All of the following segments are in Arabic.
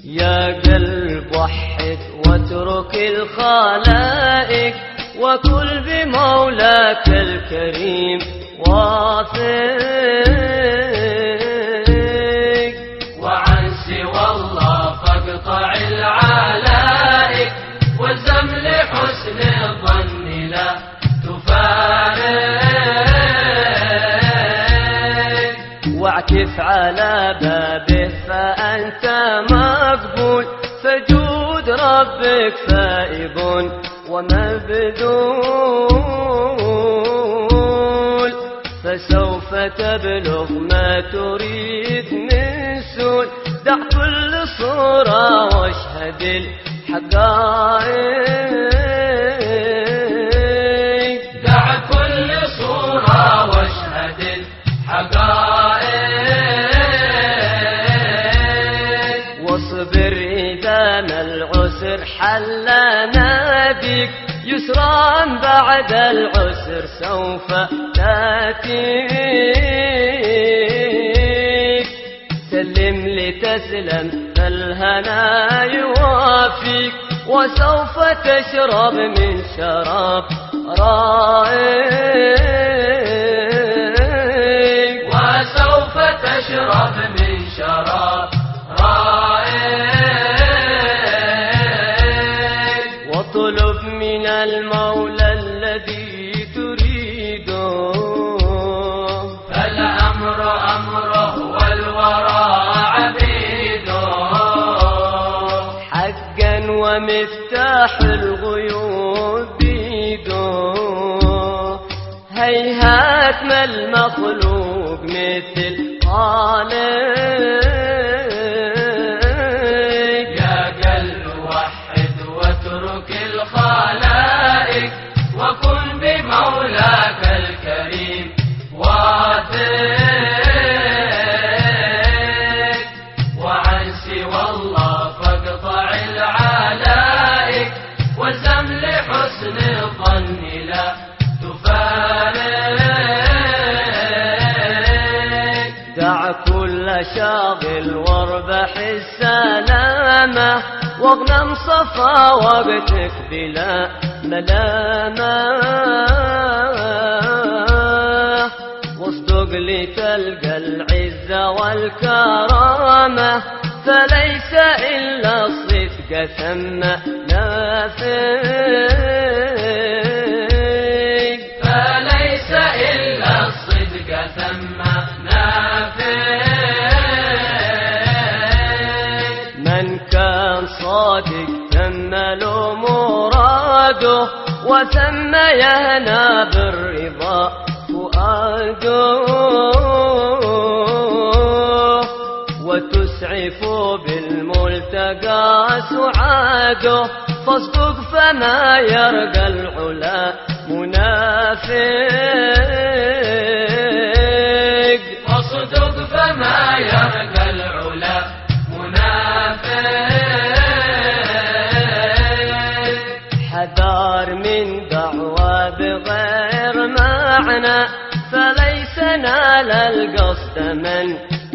يا قلب وحد واترك الخلائق وكل بمولاك الكريم واثق، وعن سوى الله فاقطع العلائق والزم لحسن الظن لا تفارق، واعكف على بابه فأنت مقبول، فجود ربك فائض ومبذول، فسوف تبلغ ما تريد من سول، دع كل صورة واشهد الحقائق، دع كل صورة واشهد الحقائق، واصبر إذا ما العسر حلنا بك، يسرا بعد العسر سوف تأتيك، سلم لتسلم فالهنا يوافيك، وسوف تشرب من شراب رائق، وسوف تشرب من شراب رائق، واطلب من المولى الذي تريده، فالأمر أمره والورى عبيده، حقا ومفتاح الغيوب بيده، هيهات ما المخلوق مثل خالق، يا قلب وحد واترك الخلائق وكن بمولاك الكريم واثق، وعن سوى الله فاقطع العلائق والزم لحسن الظن لا تفارق، دع كل شاغل واربح السلامة، واغنم صفا وقتك بلا ملامة، واصدق لتلقى العزة والكرامة، فليس إلا الصدق ثم نافق، فليس إلا الصدق ثم نافق، من كان صادق تم له مراده، وثم يهنى بالرضا فؤاده، وتسعف بالملتقى سعاده، فاصدق فما يرقى العلا منافق، واصدق فما يرقى العلا منافق، حذار من دعوى بغير معنى، فليس نال القصد من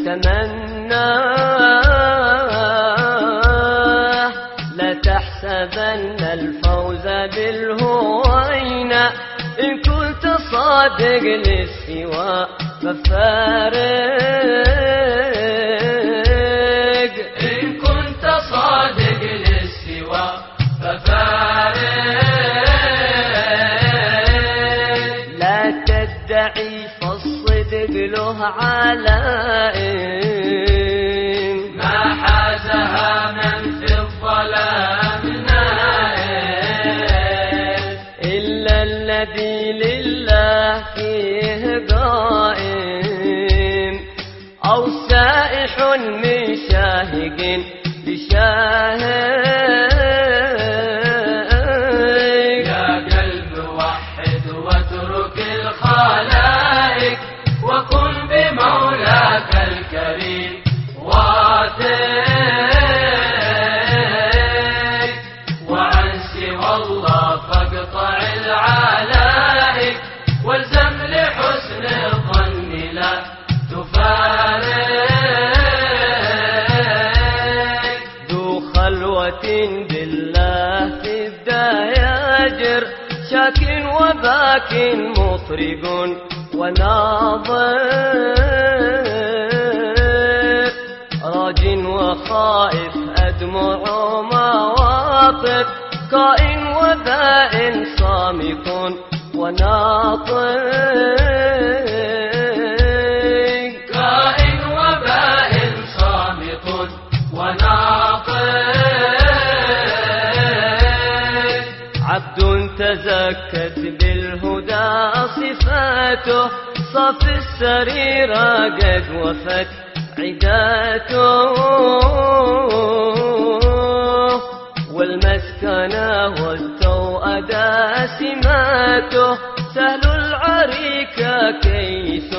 تمناه، لا تحسبن الفوز بالهوينة، إن كنت صادق للسوى ففارق، إن كنت صادق للسوى ففارق، لا تدعي فالصدق له علائم، ما حازها من في الظلام نائل، إلا الذي لله فيه قائم، أو سائح من شاهق لشاهق، يا قلب وحد واترك الخلائق وكن بمولاك الكريم واثق، وعن سوى الله فاقطع العلائق والزم لحسن الظن لا تفارق، خلوة بالله في الدياجر، شاك وباك مطرق وناظر، راج وخائف أدمع مواقف، كائن وبائن صامت وناطق، كائن وبائن صامت وناطق، عبد تزكت بالهدى صفاته، صف السريرة قد وفت عداته، والمسكنة والتوأدى سماته، سهل العريكة كيس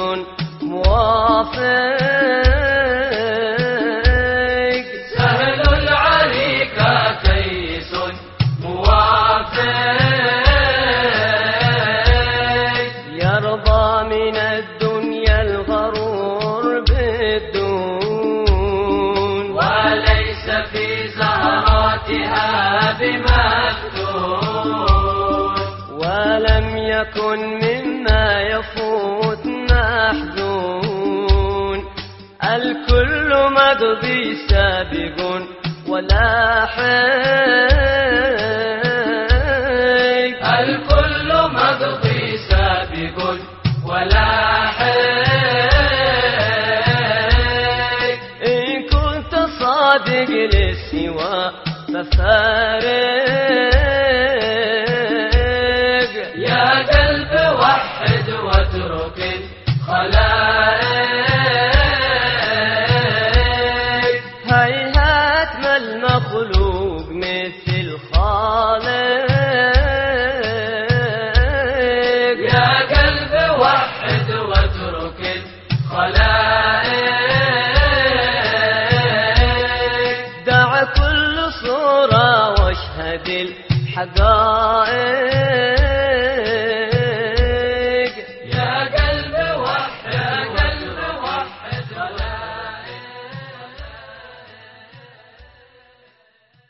موافق، سهل العريكة كيس موافق، يرضى من الدنيا الغرور بالدون، وليس في زهراتها بمفتون، ولم يكن مما يفوت محزون، الكل مقضي سابق ولاحق، الكل مقضي سابق ولاحق، إن كنت صادق للسوى ففارق، يا قلب وحد واترك الخلائق، هيهات ما المخلوق مثل خالق، يا قلب وحد واترك الخلائق، دع كل صورة واشهد الحقائق.